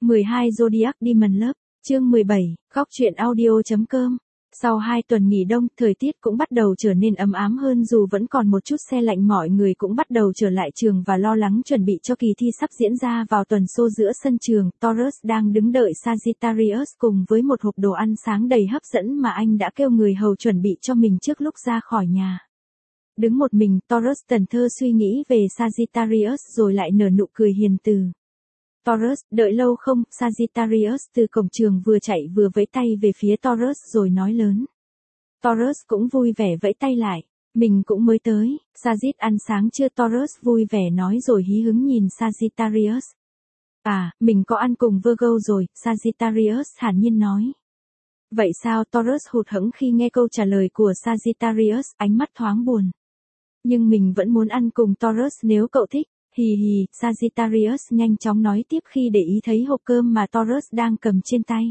12 Zodiac Demon Love, chương 17, góc truyện audio.com. Sau 2 tuần nghỉ đông, thời tiết cũng bắt đầu trở nên ấm ám hơn dù vẫn còn một chút se lạnh, mọi người cũng bắt đầu trở lại trường và lo lắng chuẩn bị cho kỳ thi sắp diễn ra vào tuần sau. Giữa sân trường, Taurus đang đứng đợi Sagittarius cùng với một hộp đồ ăn sáng đầy hấp dẫn mà anh đã kêu người hầu chuẩn bị cho mình trước lúc ra khỏi nhà. Đứng một mình, Taurus thẫn thờ suy nghĩ về Sagittarius rồi lại nở nụ cười hiền từ. Taurus, đợi lâu không? Sagittarius từ cổng trường vừa chạy vừa vẫy tay về phía Taurus rồi nói lớn. Taurus cũng vui vẻ vẫy tay lại. Mình cũng mới tới. Sagit ăn sáng chưa? Taurus vui vẻ nói rồi hí hứng nhìn Sagittarius. À, mình có ăn cùng Virgo rồi, Sagittarius thản nhiên nói. Vậy sao? Taurus hụt hẫng khi nghe câu trả lời của Sagittarius, ánh mắt thoáng buồn. Nhưng mình vẫn muốn ăn cùng Taurus nếu cậu thích. Hì hì, Sagittarius nhanh chóng nói tiếp khi để ý thấy hộp cơm mà Taurus đang cầm trên tay.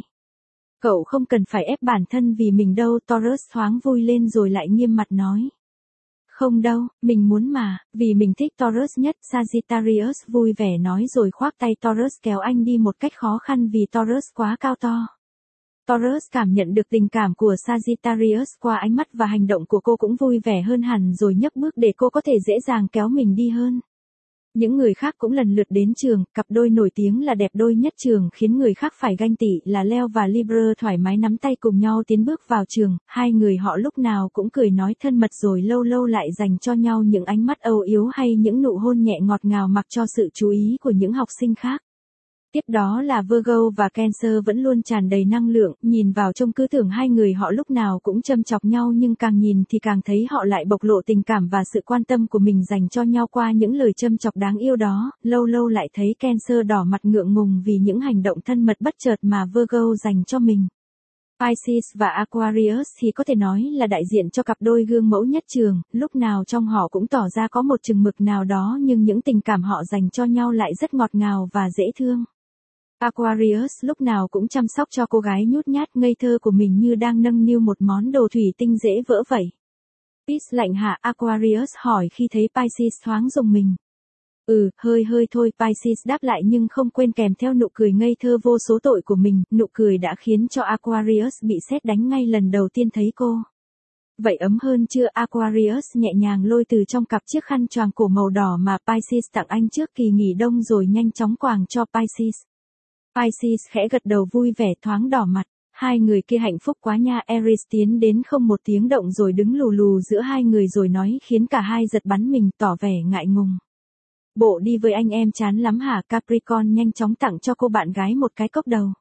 Cậu không cần phải ép bản thân vì mình đâu. Taurus thoáng vui lên rồi lại nghiêm mặt nói. Không đâu, mình muốn mà, vì mình thích Taurus nhất. Sagittarius vui vẻ nói rồi khoác tay Taurus kéo anh đi một cách khó khăn vì Taurus quá cao to. Taurus cảm nhận được tình cảm của Sagittarius qua ánh mắt và hành động của cô, cũng vui vẻ hơn hẳn rồi nhấc bước để cô có thể dễ dàng kéo mình đi hơn. Những người khác cũng lần lượt đến trường, cặp đôi nổi tiếng là đẹp đôi nhất trường khiến người khác phải ganh tị là Leo và Libra thoải mái nắm tay cùng nhau tiến bước vào trường. Hai người họ lúc nào cũng cười nói thân mật rồi lâu lâu lại dành cho nhau những ánh mắt âu yếm hay những nụ hôn nhẹ ngọt ngào mặc cho sự chú ý của những học sinh khác. Tiếp đó là Virgo và Cancer vẫn luôn tràn đầy năng lượng, nhìn vào trông cứ tưởng hai người họ lúc nào cũng châm chọc nhau nhưng càng nhìn thì càng thấy họ lại bộc lộ tình cảm và sự quan tâm của mình dành cho nhau qua những lời châm chọc đáng yêu đó. Lâu lâu lại thấy Cancer đỏ mặt ngượng ngùng vì những hành động thân mật bất chợt mà Virgo dành cho mình. Pisces và Aquarius thì có thể nói là đại diện cho cặp đôi gương mẫu nhất trường, lúc nào trong họ cũng tỏ ra có một chừng mực nào đó nhưng những tình cảm họ dành cho nhau lại rất ngọt ngào và dễ thương. Aquarius lúc nào cũng chăm sóc cho cô gái nhút nhát ngây thơ của mình như đang nâng niu một món đồ thủy tinh dễ vỡ vậy. Pisces lạnh hạ? Aquarius hỏi khi thấy Pisces thoáng rùng mình. Hơi thôi, Pisces đáp lại nhưng không quên kèm theo nụ cười ngây thơ vô số tội của mình. Nụ cười đã khiến cho Aquarius bị sét đánh ngay lần đầu tiên thấy cô. Vậy ấm hơn chưa? Aquarius nhẹ nhàng lôi từ trong cặp chiếc khăn choàng cổ màu đỏ mà Pisces tặng anh trước kỳ nghỉ đông rồi nhanh chóng quàng cho Pisces. Pisces khẽ gật đầu vui vẻ thoáng đỏ mặt. Hai người kia hạnh phúc quá nha. Aries tiến đến không một tiếng động rồi đứng lù lù giữa hai người rồi nói khiến cả hai giật bắn mình, tỏ vẻ ngại ngùng. Bộ đi với anh em chán lắm hả? Capricorn nhanh chóng tặng cho cô bạn gái một cái cốc đầu.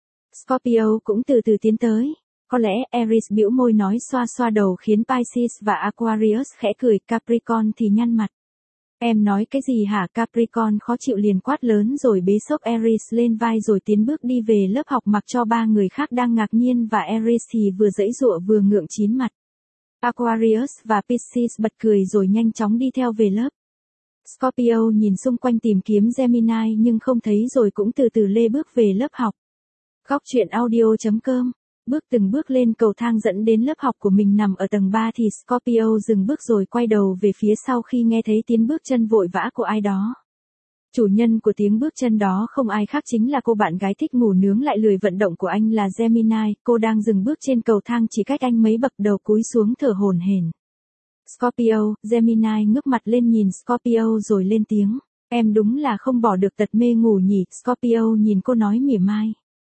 Scorpio cũng từ từ tiến tới. Có lẽ Aries bĩu môi nói xoa xoa đầu khiến Pisces và Aquarius khẽ cười. Capricorn thì nhăn mặt. Em nói cái gì hả? Capricorn khó chịu liền quát lớn rồi bế xốc Aries lên vai rồi tiến bước đi về lớp học mặc cho ba người khác đang ngạc nhiên và Aries thì vừa giãy giụa vừa ngượng chín mặt. Aquarius và Pisces bật cười rồi nhanh chóng đi theo về lớp. Scorpio nhìn xung quanh tìm kiếm Gemini nhưng không thấy rồi cũng từ từ lê bước về lớp học. Góc truyện audio.com. Bước từng bước lên cầu thang dẫn đến lớp học của mình nằm ở tầng 3 thì Scorpio dừng bước rồi quay đầu về phía sau khi nghe thấy tiếng bước chân vội vã của ai đó. Chủ nhân của tiếng bước chân đó không ai khác chính là cô bạn gái thích ngủ nướng lại lười vận động của anh là Gemini. Cô đang dừng bước trên cầu thang chỉ cách anh mấy bậc, đầu cúi xuống thở hổn hển. Scorpio, Gemini ngước mặt lên nhìn Scorpio rồi lên tiếng. Em đúng là không bỏ được tật mê ngủ nhỉ? Scorpio nhìn cô nói mỉa mai.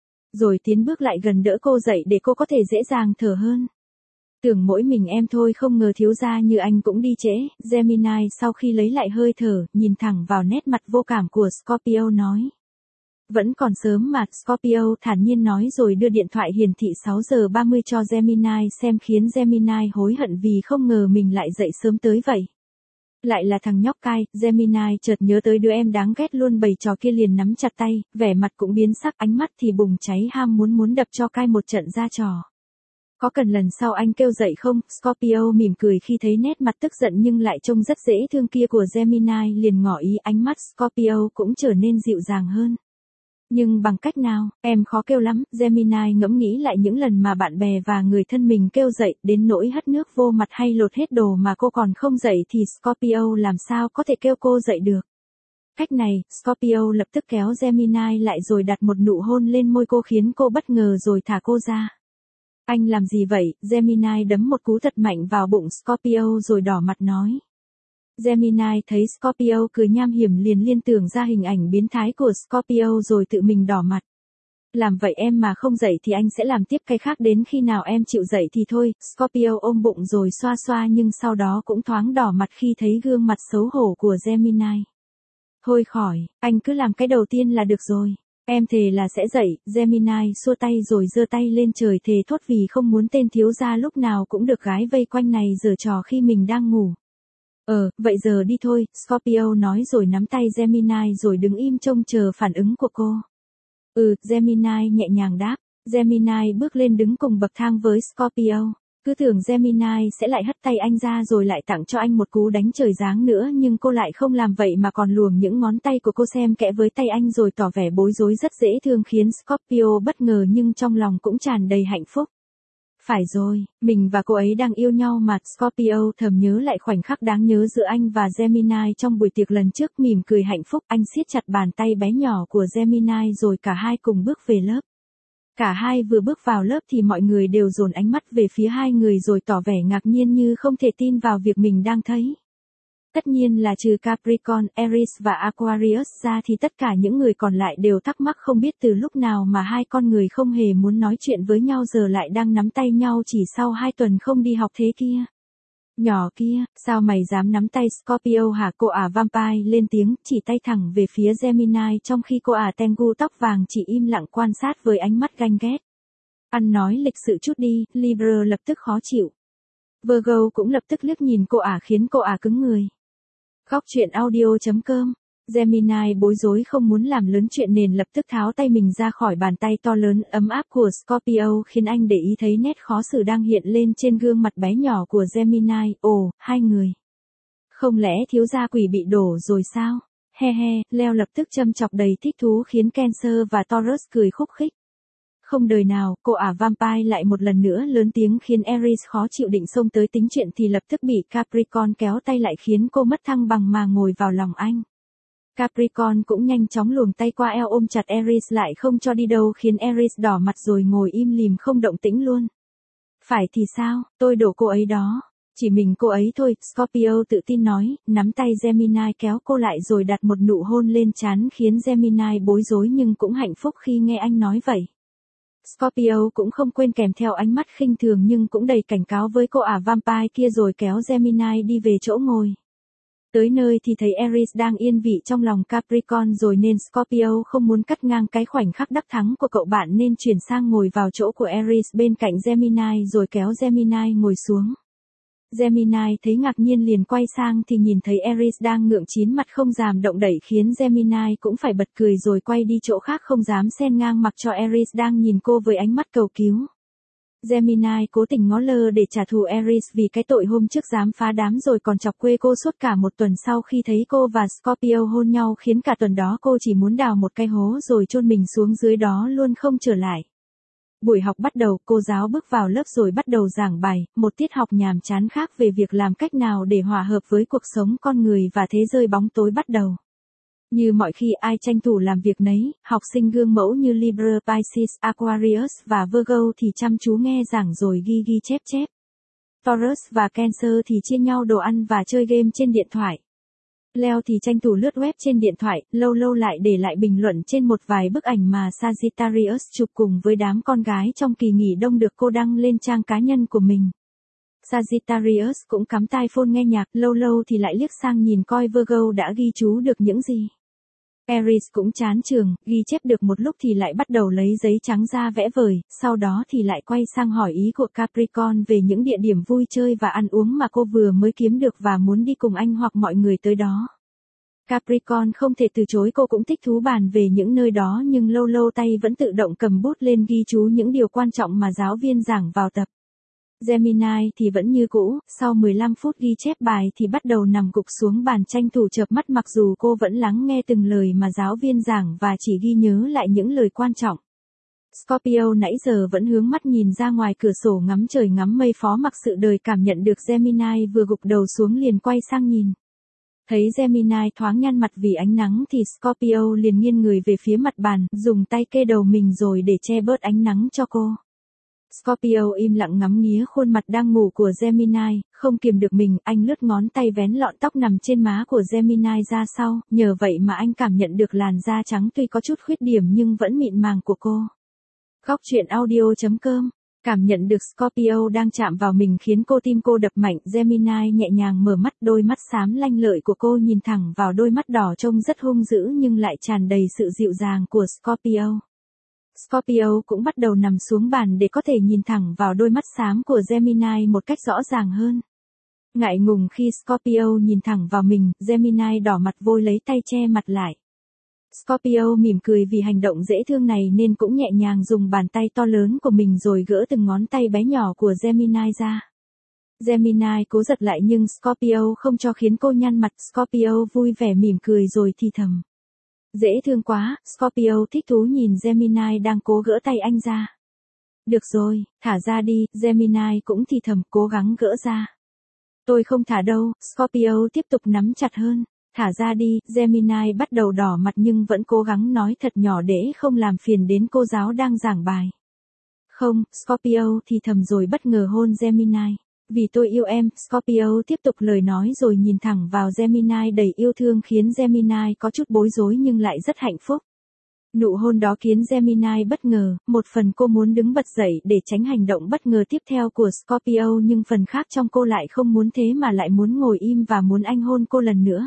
Rồi tiến bước lại gần đỡ cô dậy để cô có thể dễ dàng thở hơn. Tưởng mỗi mình em thôi, không ngờ thiếu gia như anh cũng đi trễ. Gemini sau khi lấy lại hơi thở, nhìn thẳng vào nét mặt vô cảm của Scorpio nói. Vẫn còn sớm mà. Scorpio thản nhiên nói rồi đưa điện thoại hiển thị 6 giờ 30 cho Gemini xem khiến Gemini hối hận vì không ngờ mình lại dậy sớm tới vậy. Lại là thằng nhóc cai. Gemini chợt nhớ tới đứa em đáng ghét luôn bày trò kia liền nắm chặt tay, vẻ mặt cũng biến sắc, ánh mắt thì bùng cháy ham muốn đập cho cai một trận ra trò. Có cần lần sau anh kêu dậy không? Scorpio mỉm cười khi thấy nét mặt tức giận nhưng lại trông rất dễ thương kia của Gemini liền ngỏ ý, ánh mắt Scorpio cũng trở nên dịu dàng hơn. Nhưng bằng cách nào? Em khó kêu lắm. Gemini ngẫm nghĩ lại những lần mà bạn bè và người thân mình kêu dậy đến nỗi hất nước vô mặt hay lột hết đồ mà cô còn không dậy thì Scorpio làm sao có thể kêu cô dậy được. Cách này, Scorpio lập tức kéo Gemini lại rồi đặt một nụ hôn lên môi cô khiến cô bất ngờ rồi thả cô ra. Anh làm gì vậy? Gemini đấm một cú thật mạnh vào bụng Scorpio rồi đỏ mặt nói. Gemini thấy Scorpio cười nham hiểm liền liên tưởng ra hình ảnh biến thái của Scorpio rồi tự mình đỏ mặt. Làm vậy em mà không dậy thì anh sẽ làm tiếp cái khác đến khi nào em chịu dậy thì thôi. Scorpio ôm bụng rồi xoa xoa nhưng sau đó cũng thoáng đỏ mặt khi thấy gương mặt xấu hổ của Gemini. Thôi khỏi, anh cứ làm cái đầu tiên là được rồi. Em thề là sẽ dậy. Gemini xua tay rồi giơ tay lên trời thề thốt vì không muốn tên thiếu gia lúc nào cũng được gái vây quanh này giở trò khi mình đang ngủ. Vậy giờ đi thôi, Scorpio nói rồi nắm tay Gemini rồi đứng im trông chờ phản ứng của cô. Gemini nhẹ nhàng đáp. Gemini bước lên đứng cùng bậc thang với Scorpio. Cứ tưởng Gemini sẽ lại hất tay anh ra rồi lại tặng cho anh một cú đánh trời giáng nữa nhưng cô lại không làm vậy mà còn luồm những ngón tay của cô xem kẽ với tay anh rồi tỏ vẻ bối rối rất dễ thương khiến Scorpio bất ngờ nhưng trong lòng cũng tràn đầy hạnh phúc. Phải rồi, mình và cô ấy đang yêu nhau mà. Scorpio thầm nhớ lại khoảnh khắc đáng nhớ giữa anh và Gemini trong buổi tiệc lần trước mỉm cười hạnh phúc. Anh siết chặt bàn tay bé nhỏ của Gemini rồi cả hai cùng bước về lớp. Cả hai vừa bước vào lớp thì mọi người đều dồn ánh mắt về phía hai người rồi tỏ vẻ ngạc nhiên như không thể tin vào việc mình đang thấy. Tất nhiên là trừ Capricorn, Aries và Aquarius ra thì tất cả những người còn lại đều thắc mắc không biết từ lúc nào mà hai con người không hề muốn nói chuyện với nhau giờ lại đang nắm tay nhau chỉ sau 2 tuần không đi học thế kia. Nhỏ kia, sao mày dám nắm tay Scorpio hả? Cô ả Vampire lên tiếng chỉ tay thẳng về phía Gemini trong khi cô ả Tengu tóc vàng chỉ im lặng quan sát với ánh mắt ganh ghét. Ăn nói lịch sự chút đi, Libra lập tức khó chịu. Virgo cũng lập tức liếc nhìn cô ả khiến cô ả cứng người. Góc truyện audio.com. Gemini bối rối không muốn làm lớn chuyện nên lập tức tháo tay mình ra khỏi bàn tay to lớn ấm áp của Scorpio khiến anh để ý thấy nét khó xử đang hiện lên trên gương mặt bé nhỏ của Gemini. Ồ, hai người. Không lẽ thiếu gia quỷ bị đổ rồi sao? He he, Leo lập tức châm chọc đầy thích thú khiến Cancer và Taurus cười khúc khích. Không đời nào, cô ả Vampire lại một lần nữa lớn tiếng khiến Aries khó chịu định xông tới tính chuyện thì lập tức bị Capricorn kéo tay lại khiến cô mất thăng bằng mà ngồi vào lòng anh. Capricorn cũng nhanh chóng luồng tay qua eo ôm chặt Aries lại không cho đi đâu khiến Aries đỏ mặt rồi ngồi im lìm không động tĩnh luôn. Phải thì sao, tôi đổ cô ấy đó. Chỉ mình cô ấy thôi, Scorpio tự tin nói, nắm tay Gemini kéo cô lại rồi đặt một nụ hôn lên trán khiến Gemini bối rối nhưng cũng hạnh phúc khi nghe anh nói vậy. Scorpio cũng không quên kèm theo ánh mắt khinh thường nhưng cũng đầy cảnh cáo với cô ả Vampire kia rồi kéo Gemini đi về chỗ ngồi. Tới nơi thì thấy Aries đang yên vị trong lòng Capricorn rồi nên Scorpio không muốn cắt ngang cái khoảnh khắc đắc thắng của cậu bạn nên chuyển sang ngồi vào chỗ của Aries bên cạnh Gemini rồi kéo Gemini ngồi xuống. Gemini thấy ngạc nhiên liền quay sang thì nhìn thấy Aries đang ngượng chín mặt không dám động đậy khiến Gemini cũng phải bật cười rồi quay đi chỗ khác không dám xen ngang mặc cho Aries đang nhìn cô với ánh mắt cầu cứu. Gemini cố tình ngó lơ để trả thù Aries vì cái tội hôm trước dám phá đám rồi còn chọc quê cô suốt cả một tuần sau khi thấy cô và Scorpio hôn nhau khiến cả tuần đó cô chỉ muốn đào một cái hố rồi chôn mình xuống dưới đó luôn không trở lại. Buổi học bắt đầu, cô giáo bước vào lớp rồi bắt đầu giảng bài, một tiết học nhàm chán khác về việc làm cách nào để hòa hợp với cuộc sống con người và thế giới bóng tối bắt đầu. Như mọi khi ai tranh thủ làm việc nấy, học sinh gương mẫu như Libra, Pisces, Aquarius và Virgo thì chăm chú nghe giảng rồi ghi chép chép. Taurus và Cancer thì chia nhau đồ ăn và chơi game trên điện thoại. Leo thì tranh thủ lướt web trên điện thoại, lâu lâu lại để lại bình luận trên một vài bức ảnh mà Sagittarius chụp cùng với đám con gái trong kỳ nghỉ đông được cô đăng lên trang cá nhân của mình. Sagittarius cũng cắm tai phone nghe nhạc, lâu lâu thì lại liếc sang nhìn coi Virgo đã ghi chú được những gì. Aries cũng chán trường, ghi chép được một lúc thì lại bắt đầu lấy giấy trắng ra vẽ vời, sau đó thì lại quay sang hỏi ý của Capricorn về những địa điểm vui chơi và ăn uống mà cô vừa mới kiếm được và muốn đi cùng anh hoặc mọi người tới đó. Capricorn không thể từ chối, cô cũng thích thú bàn về những nơi đó nhưng lâu lâu tay vẫn tự động cầm bút lên ghi chú những điều quan trọng mà giáo viên giảng vào tập. Gemini thì vẫn như cũ, sau 15 phút ghi chép bài thì bắt đầu nằm gục xuống bàn tranh thủ chợp mắt mặc dù cô vẫn lắng nghe từng lời mà giáo viên giảng và chỉ ghi nhớ lại những lời quan trọng. Scorpio nãy giờ vẫn hướng mắt nhìn ra ngoài cửa sổ ngắm trời ngắm mây phó mặc sự đời cảm nhận được Gemini vừa gục đầu xuống liền quay sang nhìn. Thấy Gemini thoáng nhăn mặt vì ánh nắng thì Scorpio liền nghiêng người về phía mặt bàn, dùng tay kê đầu mình rồi để che bớt ánh nắng cho cô. Scorpio im lặng ngắm nghía khuôn mặt đang ngủ của Gemini, không kiềm được mình, anh lướt ngón tay vén lọn tóc nằm trên má của Gemini ra sau, nhờ vậy mà anh cảm nhận được làn da trắng tuy có chút khuyết điểm nhưng vẫn mịn màng của cô. Góc truyện audio.com. Cảm nhận được Scorpio đang chạm vào mình khiến tim cô đập mạnh, Gemini nhẹ nhàng mở mắt, đôi mắt xám lanh lợi của cô nhìn thẳng vào đôi mắt đỏ trông rất hung dữ nhưng lại tràn đầy sự dịu dàng của Scorpio. Scorpio cũng bắt đầu nằm xuống bàn để có thể nhìn thẳng vào đôi mắt xám của Gemini một cách rõ ràng hơn. Ngại ngùng khi Scorpio nhìn thẳng vào mình, Gemini đỏ mặt vội lấy tay che mặt lại. Scorpio mỉm cười vì hành động dễ thương này nên cũng nhẹ nhàng dùng bàn tay to lớn của mình rồi gỡ từng ngón tay bé nhỏ của Gemini ra. Gemini cố giật lại nhưng Scorpio không cho khiến cô nhăn mặt, Scorpio vui vẻ mỉm cười rồi thì thầm. Dễ thương quá, Scorpio thích thú nhìn Gemini đang cố gỡ tay anh ra. Được rồi, thả ra đi, Gemini cũng thì thầm cố gắng gỡ ra. Tôi không thả đâu, Scorpio tiếp tục nắm chặt hơn. Thả ra đi, Gemini bắt đầu đỏ mặt nhưng vẫn cố gắng nói thật nhỏ để không làm phiền đến cô giáo đang giảng bài. Không, Scorpio thì thầm rồi bất ngờ hôn Gemini. Vì tôi yêu em, Scorpio tiếp tục lời nói rồi nhìn thẳng vào Gemini đầy yêu thương khiến Gemini có chút bối rối nhưng lại rất hạnh phúc. Nụ hôn đó khiến Gemini bất ngờ, một phần cô muốn đứng bật dậy để tránh hành động bất ngờ tiếp theo của Scorpio nhưng phần khác trong cô lại không muốn thế mà lại muốn ngồi im và muốn anh hôn cô lần nữa.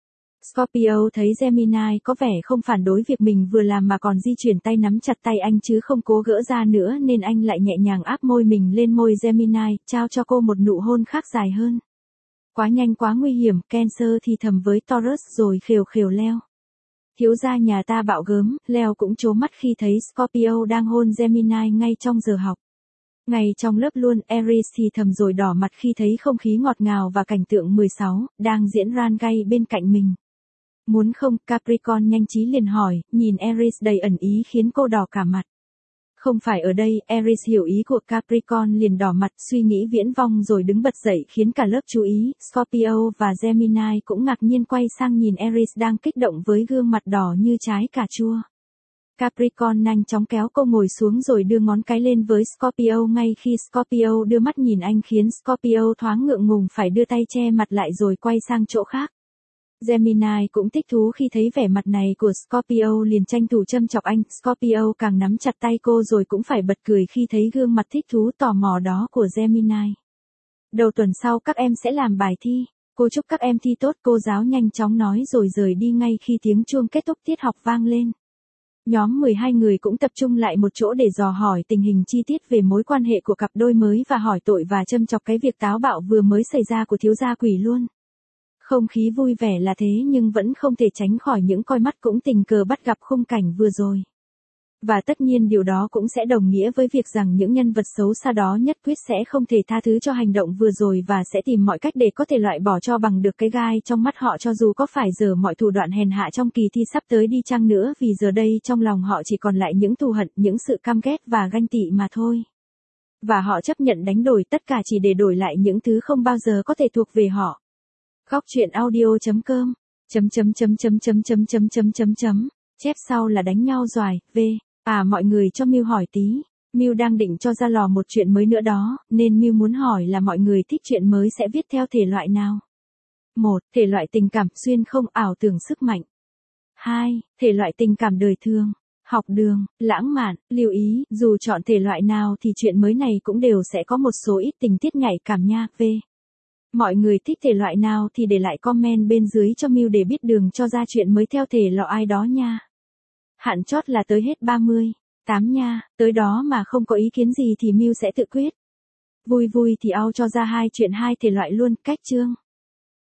Scorpio thấy Gemini có vẻ không phản đối việc mình vừa làm mà còn di chuyển tay nắm chặt tay anh chứ không cố gỡ ra nữa nên anh lại nhẹ nhàng áp môi mình lên môi Gemini, trao cho cô một nụ hôn khác dài hơn. Quá nhanh quá nguy hiểm, Cancer thì thầm với Taurus rồi khều khều Leo. Thiếu gia nhà ta bạo gớm, Leo cũng trố mắt khi thấy Scorpio đang hôn Gemini ngay trong giờ học. Ngay trong lớp luôn, Aries thì thầm rồi đỏ mặt khi thấy không khí ngọt ngào và cảnh tượng 16, đang diễn ran gay bên cạnh mình. Muốn không, Capricorn nhanh trí liền hỏi, nhìn Aries đầy ẩn ý khiến cô đỏ cả mặt. Không phải ở đây, Aries hiểu ý của Capricorn liền đỏ mặt, suy nghĩ viễn vông rồi đứng bật dậy khiến cả lớp chú ý, Scorpio và Gemini cũng ngạc nhiên quay sang nhìn Aries đang kích động với gương mặt đỏ như trái cà chua. Capricorn nhanh chóng kéo cô ngồi xuống rồi đưa ngón cái lên với Scorpio ngay khi Scorpio đưa mắt nhìn anh khiến Scorpio thoáng ngượng ngùng phải đưa tay che mặt lại rồi quay sang chỗ khác. Gemini cũng thích thú khi thấy vẻ mặt này của Scorpio liền tranh thủ châm chọc anh, Scorpio càng nắm chặt tay cô rồi cũng phải bật cười khi thấy gương mặt thích thú tò mò đó của Gemini. Đầu tuần sau các em sẽ làm bài thi, cô chúc các em thi tốt, cô giáo nhanh chóng nói rồi rời đi ngay khi tiếng chuông kết thúc tiết học vang lên. Nhóm 12 người cũng tập trung lại một chỗ để dò hỏi tình hình chi tiết về mối quan hệ của cặp đôi mới và hỏi tội và châm chọc cái việc táo bạo vừa mới xảy ra của thiếu gia Quỷ luôn. Không khí vui vẻ là thế nhưng vẫn không thể tránh khỏi những coi mắt cũng tình cờ bắt gặp khung cảnh vừa rồi. Và tất nhiên điều đó cũng sẽ đồng nghĩa với việc rằng những nhân vật xấu xa đó nhất quyết sẽ không thể tha thứ cho hành động vừa rồi và sẽ tìm mọi cách để có thể loại bỏ cho bằng được cái gai trong mắt họ cho dù có phải giở mọi thủ đoạn hèn hạ trong kỳ thi sắp tới đi chăng nữa vì giờ đây trong lòng họ chỉ còn lại những thù hận, những sự căm ghét và ganh tị mà thôi. Và họ chấp nhận đánh đổi tất cả chỉ để đổi lại những thứ không bao giờ có thể thuộc về họ. Góc truyện audio.com Chép sau là đánh nhau doài, mọi người cho Miu hỏi tí. Miu đang định cho ra lò một chuyện mới nữa đó, nên Miu muốn hỏi là mọi người thích chuyện mới sẽ viết theo thể loại nào? 1. Thể loại tình cảm, xuyên không, ảo tưởng sức mạnh. 2. Thể loại tình cảm đời thường, học đường, lãng mạn, lưu ý, dù chọn thể loại nào thì chuyện mới này cũng đều sẽ có một số ít tình tiết nhạy cảm nha, Mọi người thích thể loại nào thì để lại comment bên dưới cho Miu để biết đường cho ra chuyện mới theo thể loại ai đó nha. Hạn chót là tới hết 38 nha, tới đó mà không có ý kiến gì thì Miu sẽ tự quyết. Vui vui thì ao cho ra 2 chuyện 2 thể loại luôn, cách chương.